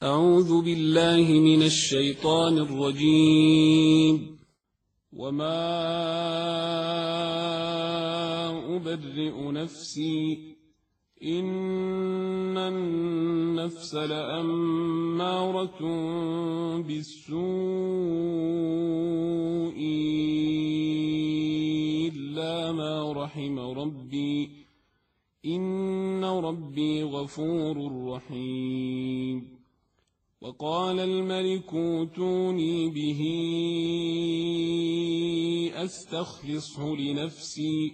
أعوذ بالله من الشيطان الرجيم. وما أبرئ نفسي إن النفس لأمارة بالسوء إلا ما رحم ربي إن ربي غفور رحيم. وقال الملك ائتوني به أستخلصه لنفسي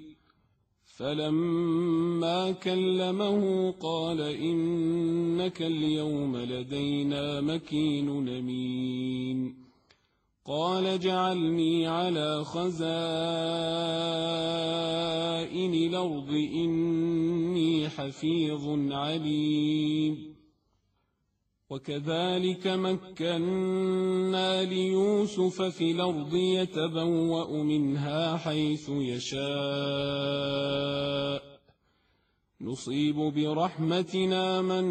فلما كلمه قال إنك اليوم لدينا مكين أمين. قال اجعلني على خزائن الأرض إني حفيظ عليم. وكذلك مكنا ليوسف في الأرض يتبوأ منها حيث يشاء نصيب برحمتنا من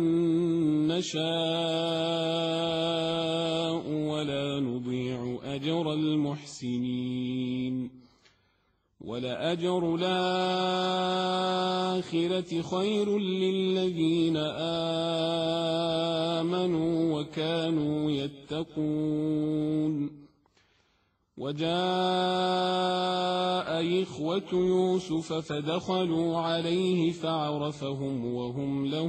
نشاء ولا نضيع أجر المحسنين. ولأجر الآخرة خير للذين آمنوا وكانوا يتقون. وجاء إخوة يوسف فدخلوا عليه فعرفهم وهم له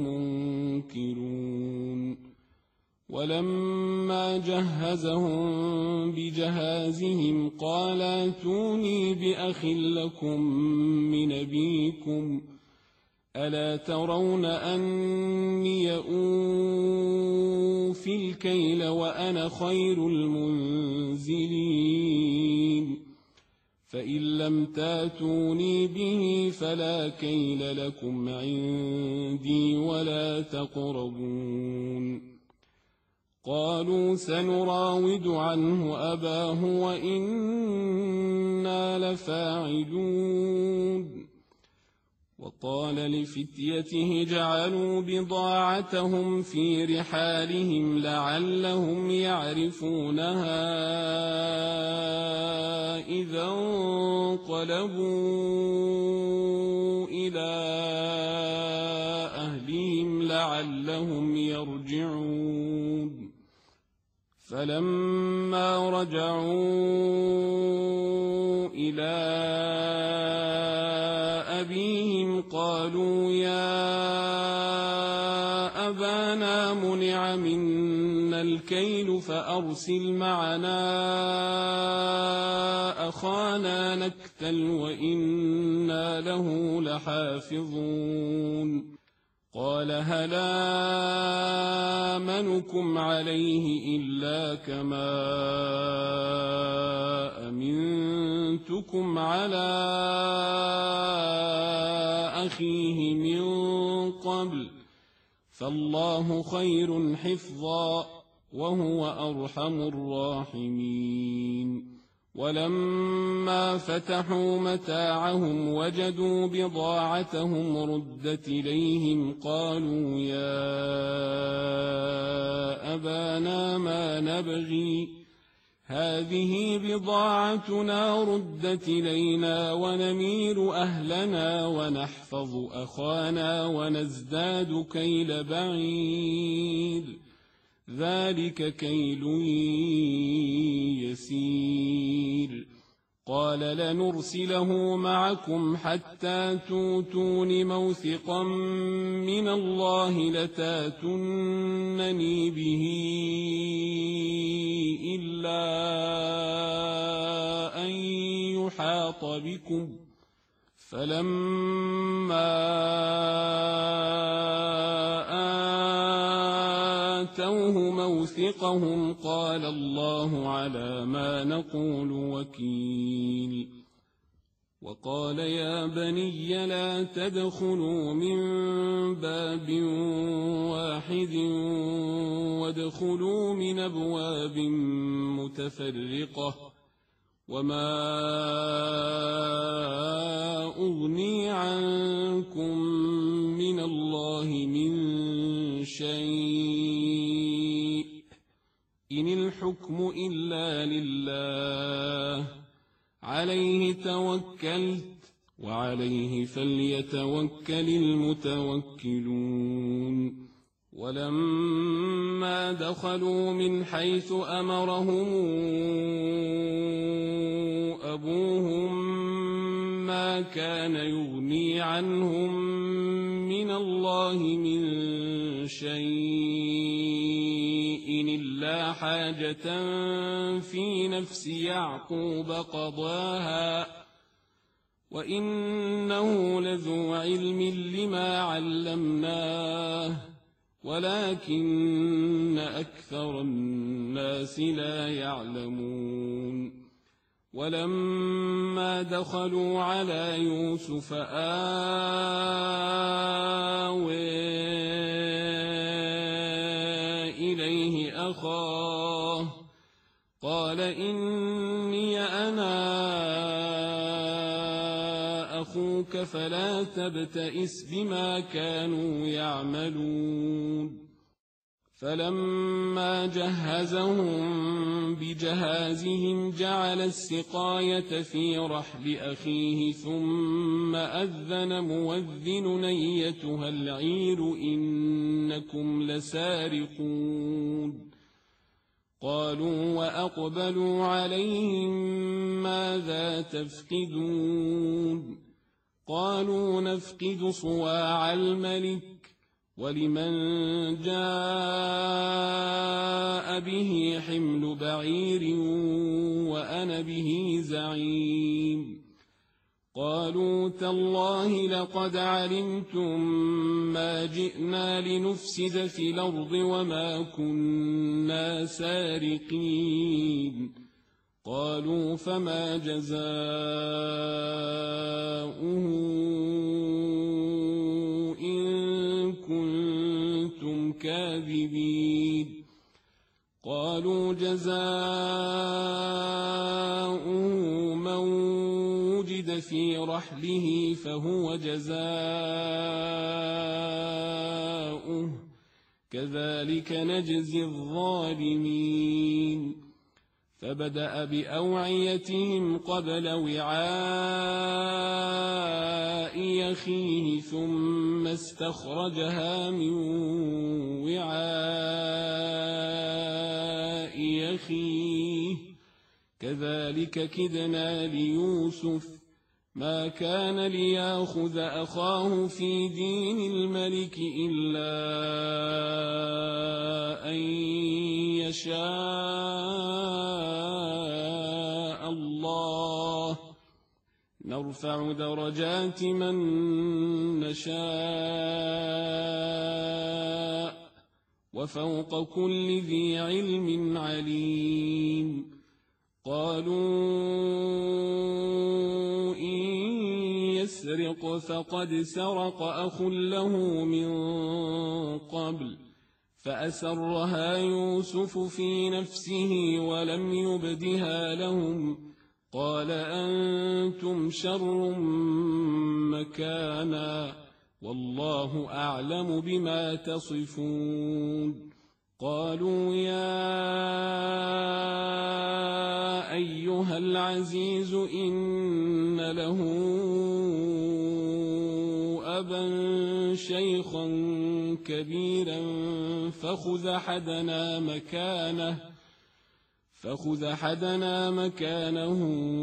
منكرون. ولما جهزهم بجهازهم قال ائتوني بأخ لكم من أبيكم ألا ترون أني أوفي الكيل وأنا خير المنزلين. فإن لم تاتوني به فلا كيل لكم عندي ولا تقربون. قالوا سنراود عنه أباه وإنا لفاعلون. وقال لفتيته اجعلوا بضاعتهم في رحالهم لعلهم يعرفونها إذا انقلبوا إلى أهلهم لعلهم يرجعون. فلما رجعوا إلى أبيهم قالوا يا أبانا منع منا الكيل فأرسل معنا أخانا نكتل وإنا له لحافظون. قال هل آمنكم عليه إلا كما أمنتكم على أخيه من قبل فالله خير حفظا وهو أرحم الراحمين. ولما فتحوا متاعهم وجدوا بضاعتهم ردت إليهم قالوا يا أبانا ما نبغي هذه بضاعتنا ردت إلينا ونمير أهلنا ونحفظ أخانا ونزداد كيل بعير ذلك كيل يسير. قال لنرسله معكم حتى توتون موثقا من الله لتاتونني به إلا أن يحاط بكم. فلما آتوه موثقهم قال الله على ما نقول وكيل. وقال يا بني لا تدخلوا من باب واحد وادخلوا من أبواب متفرقة وما أغني عنكم من الله من شيء إن الحكم إلا لله عليه توكلت وعليه فليتوكل المتوكلون ولما دخلوا من حيث أمرهم أبوهم ما كان يغني عنهم من الله من شيء إلا حاجة في نفس يعقوب قضاها وإنه لذو علم لما علمناه ولكن أكثر الناس لا يعلمون ولما دخلوا على يوسف آوى إليه أخاه قال إني أنا أخوك فلا تبتئس بما كانوا يعملون فلما جهزهم بجهازهم جعل السقاية في رحل أخيه ثم أذن مؤذن أيتها العير إنكم لسارقون قالوا وأقبلوا عليهم ماذا تفقدون قالوا نفقد صواع الملك ولمن جاء به حمل بعير وأنا به زعيم قالوا تالله لقد علمتم ما جئنا لنفسد في الأرض وما كنا سارقين قالوا فما جزاؤه إن كنتم كاذبين قالوا جزاؤه من وجد في رحله فهو جزاؤه كذلك نجزي الظالمين فبدأ بأوعيتهم قبل وعاء أخيه ثم استخرجها من وعاء أخيه كذلك كدنا ليوسف ما كان ليأخذ أخاه في دين الملك إلا أن يشاء الله نرفع درجات من نشاء وفوق كل ذي علم عليم قالوا إن يسرق فقد سرق أخ له من قبل فأسرها يوسف في نفسه ولم يبدها لهم قال أنتم شر مكانا والله أعلم بما تصفون قالوا يا أيها العزيز إن له أبا شيخا كبيرا فخذ أحدنا مكانه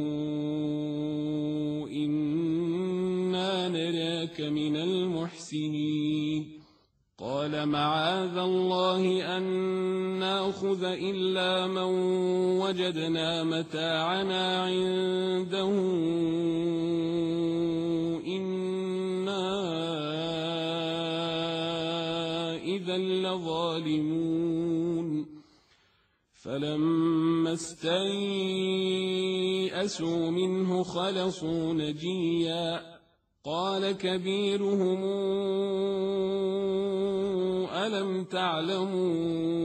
إنا نراك من المحسنين قال معاذ الله أن نأخذ إلا من وجدنا متاعنا عنده إنا إذا لظالمون فلما استيئسوا منه خلصوا نجيا قال كبيرهم ألم تعلموا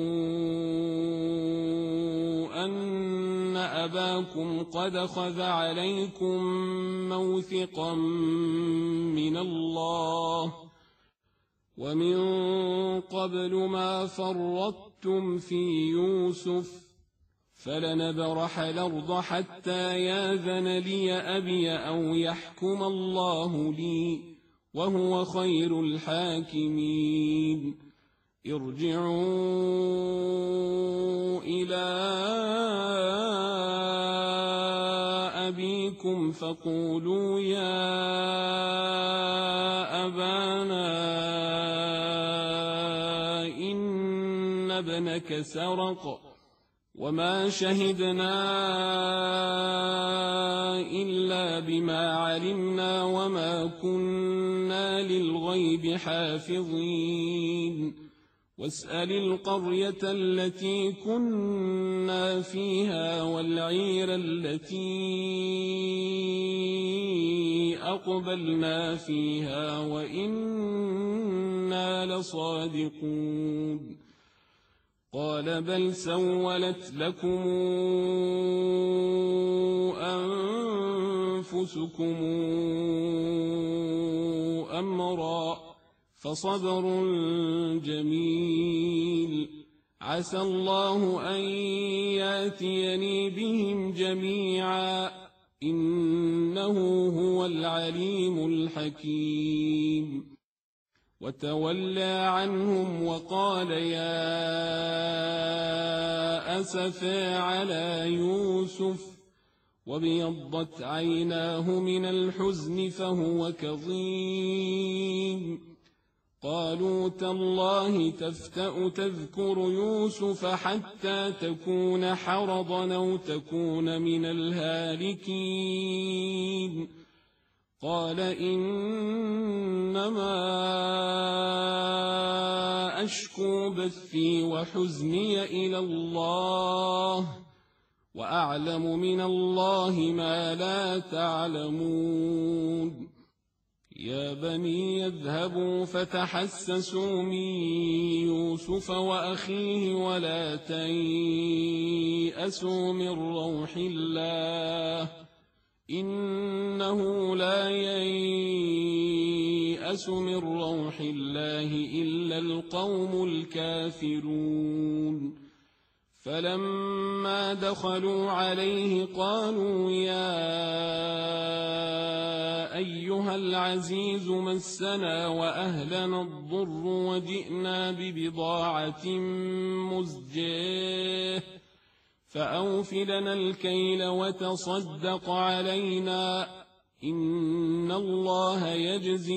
أن أباكم قد أخذ عليكم موثقا من الله ومن قبل ما فرطتم في يوسف فلنبرح الأرض حتى ياذن لي أبي أو يحكم الله لي وهو خير الحاكمين ارجعوا إلى أبيكم فقولوا يا أبانا إن ابنك سرق وما شهدنا إلا بما علمنا وما كنا للغيب حافظين واسأل القرية التي كنا فيها والعير التي أقبلنا فيها وإنا لصادقون قال بل سولت لكم أنفسكم أمرا فصبر جميل عسى الله أن ياتيني بهم جميعا إنه هو العليم الحكيم وتولى عنهم وقال يا أسفا على يوسف وابيضت عيناه من الحزن فهو كظيم قالوا تالله تفتأ تذكر يوسف حتى تكون حرضا أو تكون من الهالكين قال إنما أشكو بثي وحزني إلى الله وأعلم من الله ما لا تعلمون يا بني اذهبوا فتحسسوا من يوسف وأخيه ولا تيأسوا من روح الله إنه لا ييأس من روح الله إلا القوم الكافرون فلما دخلوا عليه قالوا يا أيها العزيز مسنا وأهلنا الضر وجئنا ببضاعة مزجاة فأوف لنا الكيل وتصدق علينا إن الله يجزي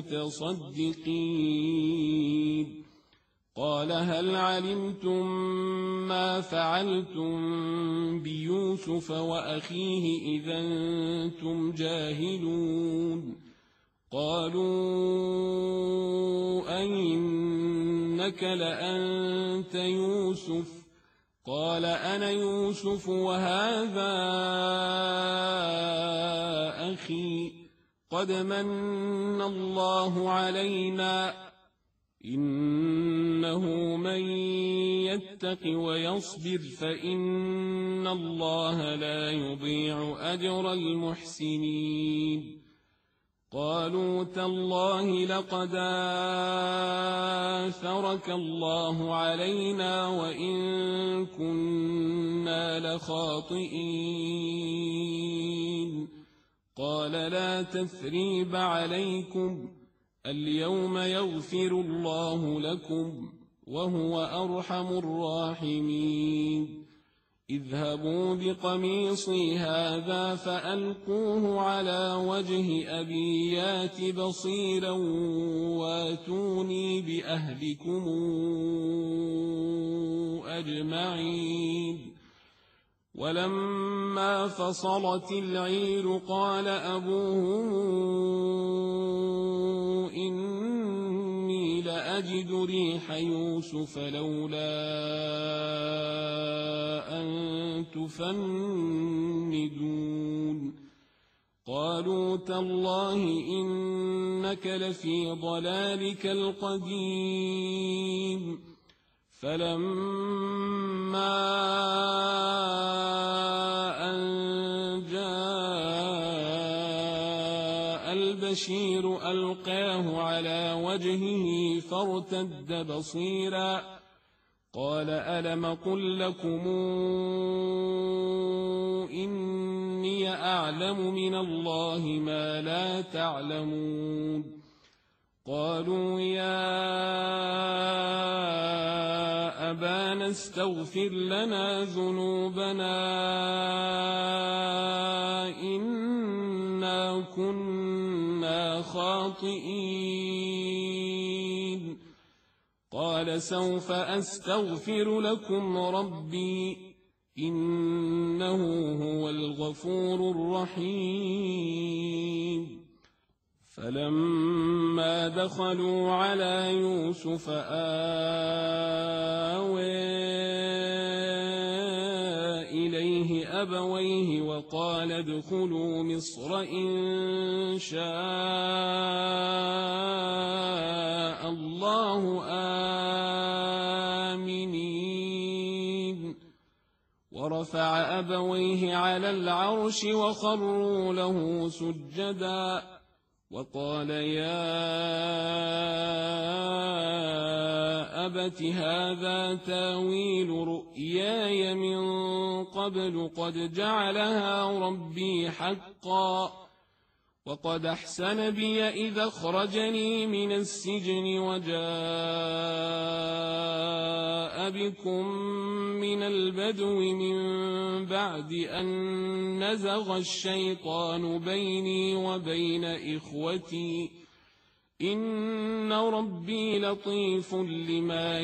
المتصدقين قال هل علمتم ما فعلتم بيوسف وأخيه إذا أنتم جاهلون قالوا أئنك لأنت يوسف قال أنا يوسف وهذا أخي قد من الله علينا إنه من يتق ويصبر فإن الله لا يضيع أجر المحسنين قالوا تالله لقد آثرك الله علينا وإن كنا لخاطئين قال لا تثريب عليكم اليوم يغفر الله لكم وهو أرحم الراحمين اذهبوا بقميصي هذا فألقوه على وجه أبي يات بصيرا واتوني بأهلكم أجمعين ولما فصلت العير قال أبوهم إني لأجد ريح يوسف لولا أن تفندون قالوا تالله إنك لفي ضلالك القديم فلما أن جاء البشير ألقاه على وجهه فارتد بصيرا قال ألم قل لكم إني أعلم من الله ما لا تعلمون قالوا يا أبانا استغفر لنا ذنوبنا إنا كنا خاطئين قال سوف أستغفر لكم ربي إنه هو الغفور الرحيم فلما دخلوا على يوسف آوى إليه أبويه وقال ادخلوا مصر إن شاء الله آمنين ورفع أبويه على العرش وخروا له سجدا وقال يا أبت هذا تاويل رؤياي من قبل قد جعلها ربي حقا وقد أحسن بي إذا أخرجني من السجن وجاء بكم من البدو من بعد أن نزغ الشيطان بيني وبين إخوتي إن ربي لطيف لما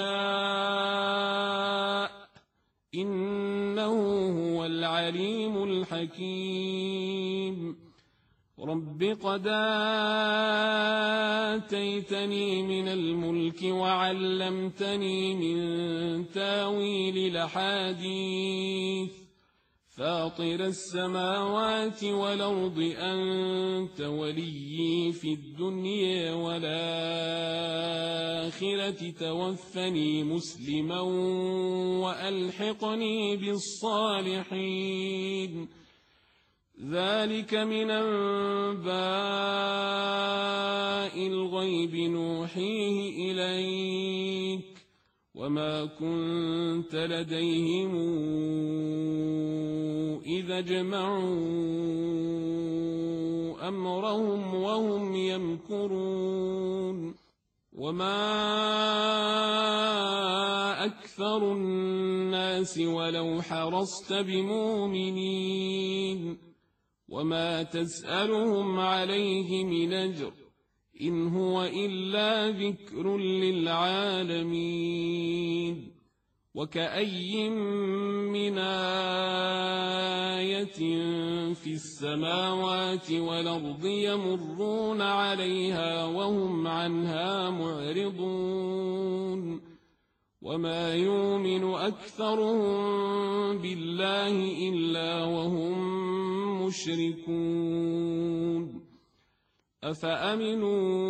يشاء إنه هو العليم الحكيم رب قد آتيتني من الملك وعلمتني من تاويل الأحاديث فاطر السماوات والأرض أنت وليي في الدنيا والآخرة توفني مسلما وألحقني بالصالحين ذلك من أنباء الغيب نوحيه إليك وما كنت لديهم إذا جمعوا أمرهم وهم يمكرون وما أكثر الناس ولو حرصت بمؤمنين وما تسألهم عليه من أجر إن هو إلا ذكر للعالمين وكأي من آية في السماوات والأرض يمرون عليها وهم عنها معرضون وما يؤمن أكثرهم بالله إلا وهم مشركون أفأمنوا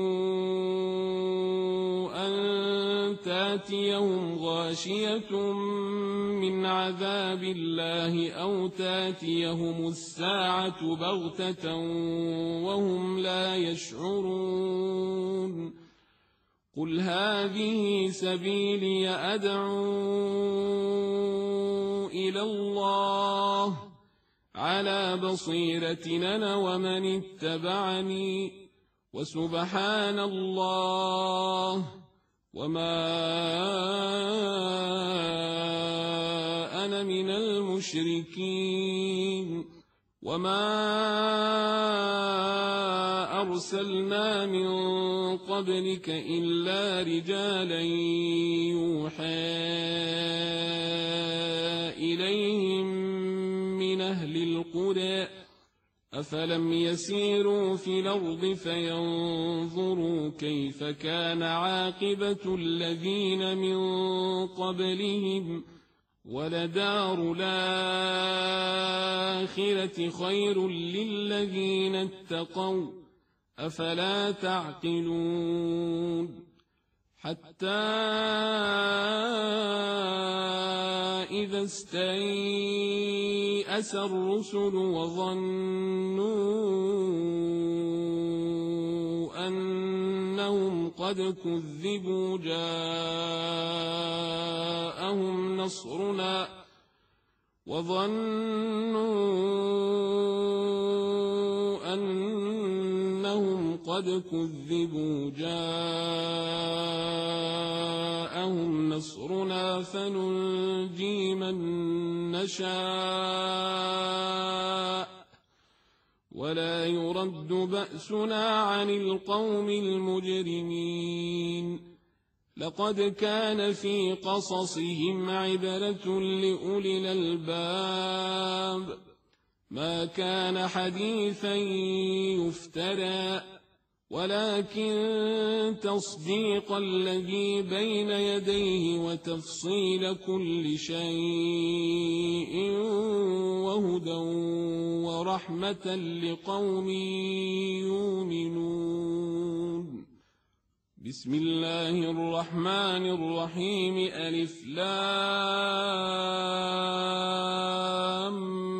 أن تاتيهم غاشية من عذاب الله أو تاتيهم الساعة بغتة وهم لا يشعرون قل هذه سبيلي أدعو إلى الله على بصيرة أنا ومن اتبعني وسبحان الله وما أنا من المشركين وما أرسلنا من قبلك إلا رجالا يوحى إليهم من أهل القرى أفلم يسيروا في الأرض فينظروا كيف كان عاقبة الذين من قبلهم ولدار الآخرة خير للذين اتقوا أفلا تعقلون حتى إذا استيأس الرسل وظنوا قد كذبوا جاءهم نصرنا وظنوا أنهم قد كذبوا جاءهم نصرنا فننجي من نشاء ولا يرد بأسنا عن القوم المجرمين لقد كان في قصصهم عبرة لأولي الألباب ما كان حديثا يفترى ولكن تصديق الذي بين يديه وتفصيل كل شيء وهدى ورحمة لقوم يؤمنون بسم الله الرحمن الرحيم ألف لام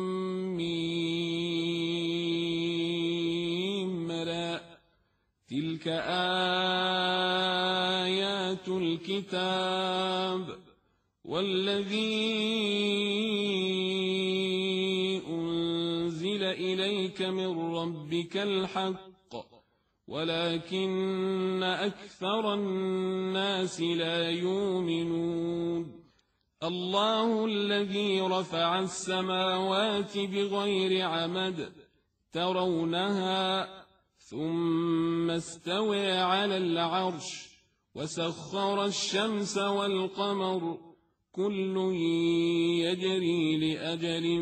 ميم را تلك آيات الكتاب والذي أنزل إليك من ربك الحق ولكن أكثر الناس لا يؤمنون الله الذي رفع السماوات بغير عمد ترونها ثم استوى على العرش وسخر الشمس والقمر كل يجري لأجل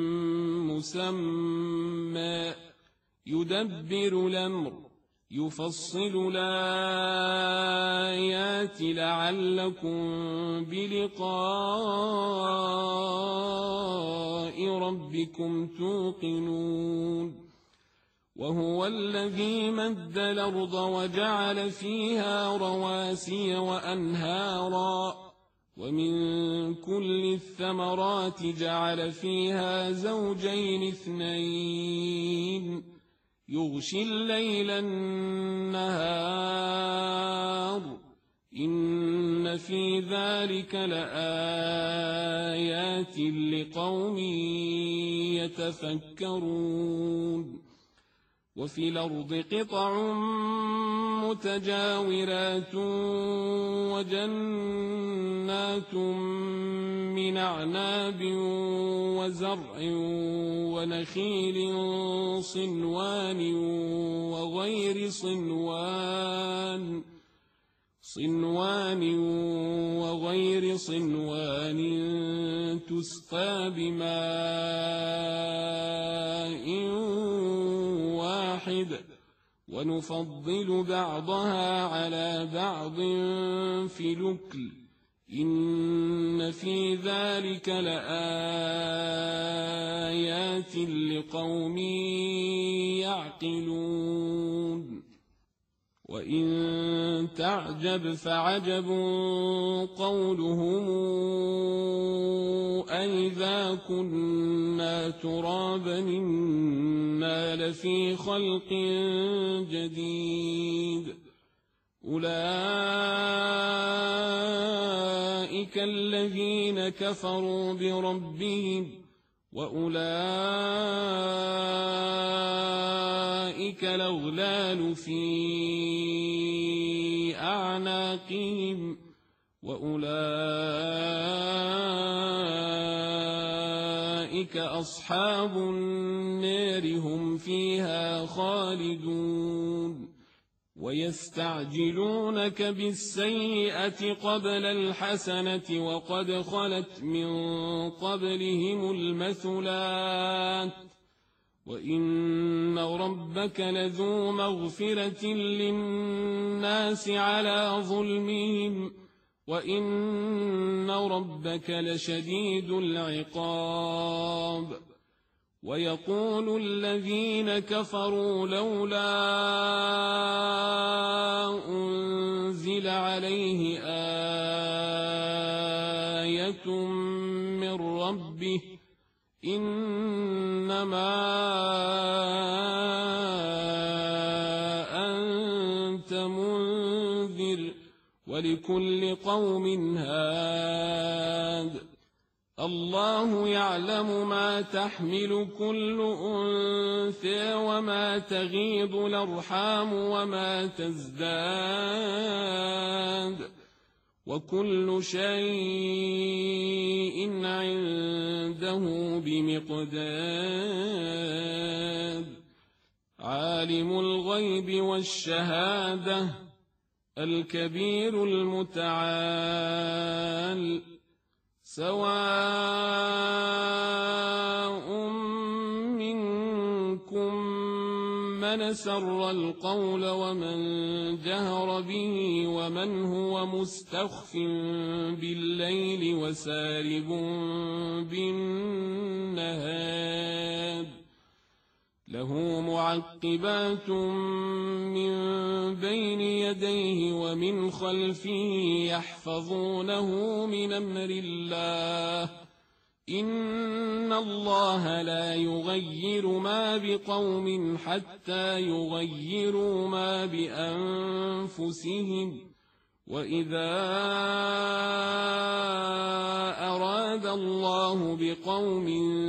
مسمى يدبر الأمر يفصل الآيات لعلكم بلقاء ربكم توقنون وهو الذي مد الأرض وجعل فيها رواسي وأنهارا ومن كل الثمرات جعل فيها زوجين اثنين يغشي الليل النهار إن في ذلك لآيات لقوم يتفكرون وفي الأرض قطع متجاورات وجنات من أعناب وزرع ونخيل صنوان وغير صنوان تسقى بماء واحد ونفضل بعضها على بعض في الأكل إن في ذلك لآيات لقوم يعقلون وإن تعجب فعجب قولهم أئذا كنا ترابا إنا لفي خلق جديد أولئك الذين كفروا بربهم وأولئك الأغلال في أعناقهم وأولئك أصحاب النار هم فيها خالدون ويستعجلونك بالسيئة قبل الحسنة وقد خلت من قبلهم المثلات وإن ربك لذو مغفرة للناس على ظلمهم وإن ربك لشديد العقاب ويقول الذين كفروا لولا أنزل عليه آية من ربه إنما أنت منذر ولكل قوم هاد. الله يعلم ما تحمل كل أنثى وما تغيض الأرحام وما تزداد، وكل شيء عنده بمقدار. عالم الغيب والشهادة الكبير المتعال، سواء منكم من سر القول ومن جهر به ومن هو مستخف بالليل وسارب بالنهار، له معقبات من بين يديه ومن خلفه يحفظونه من أمر الله، إن الله لا يغير ما بقوم حتى يغيروا ما بأنفسهم، وإذا أراد الله بقوم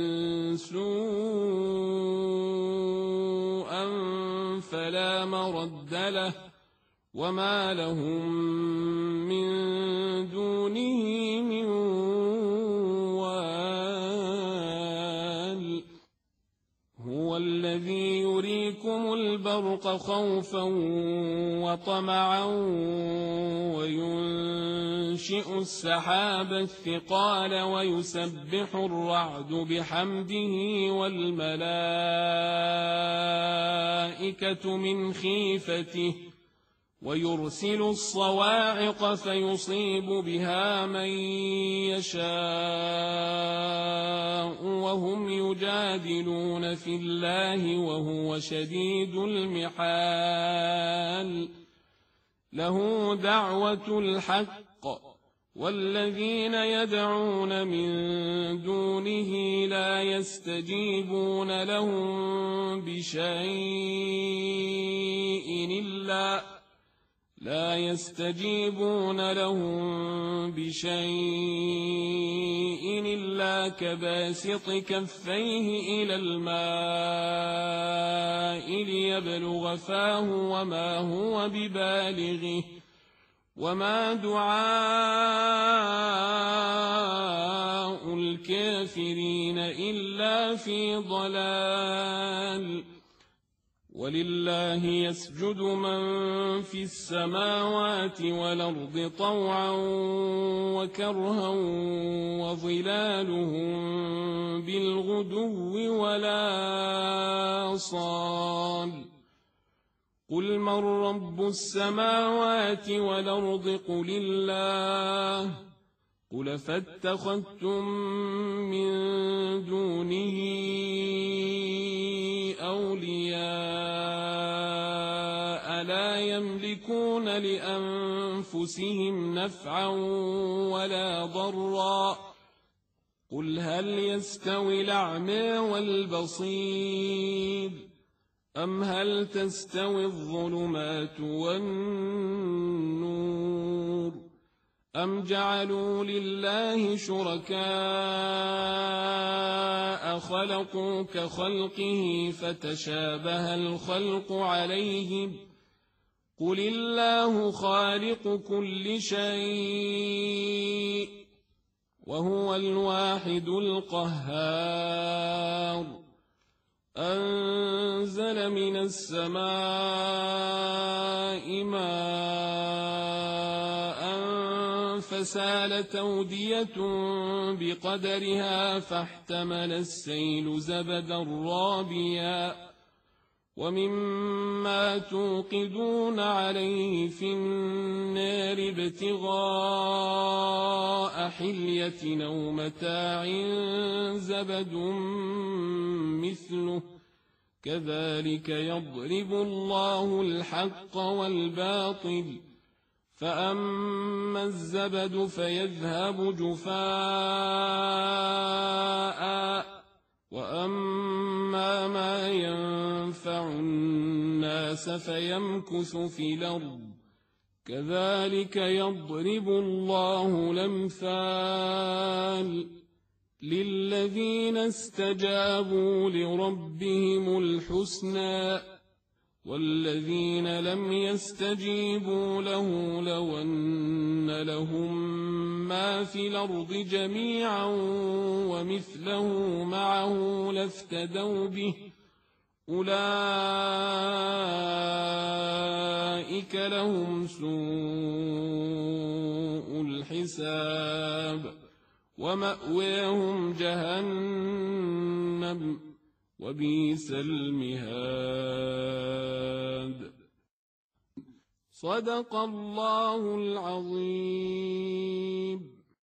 سوءا فلا مرد له، وما لهم من دونه من وال. هو الذي يريكم البرق خوفا وطمعا وينشئ السحاب الثقال ويسبح الرعد بحمده والملائكة من خيفته ويرسل الصواعق فيصيب بها من يشاء وهم يجادلون في الله وهو شديد المحال. له دعوة الحق والذين يدعون من دونه لا يستجيبون لهم بشيء إلا كباسط كفيه إلى الماء ليبلغ فاه وما هو ببالغه، وما دعاء الكافرين إلا في ضلال. ولله يسجد من في السماوات والأرض طوعا وكرها وظلالهم بالغدو والآصال. قل من رب السماوات والأرض قل الله، قل فاتخذتم من دونه أولياء لا يملكون لأنفسهم نفعا ولا ضرا. قل هل يستوي الأعمى والبصير أم هل تستوي الظلمات والنور أم جعلوا لله شركاء خلقوا كخلقه فتشابه الخلق عليهم. قل الله خالق كل شيء وهو الواحد القهار. أنزل من السماء ماء فسالت أودية بقدرها فاحتمل السيل زبدا رابيا ومما توقدون عليه في النار ابتغاء حلية أو متاع زبد مثله كذلك يضرب الله الحق والباطل. فأما الزبد فيذهب جفاء وأما ما ينفع الناس فيمكث في الأرض كذلك يضرب الله الأمثال للذين استجابوا لربهم الحسنى والذين لم يستجيبوا له لو أن لهم ما في الأرض جميعا ومثله معه لافتدوا به أولئك لهم سوء الحساب ومأواهم جهنم وبئس المهاد. صدق الله العظيم.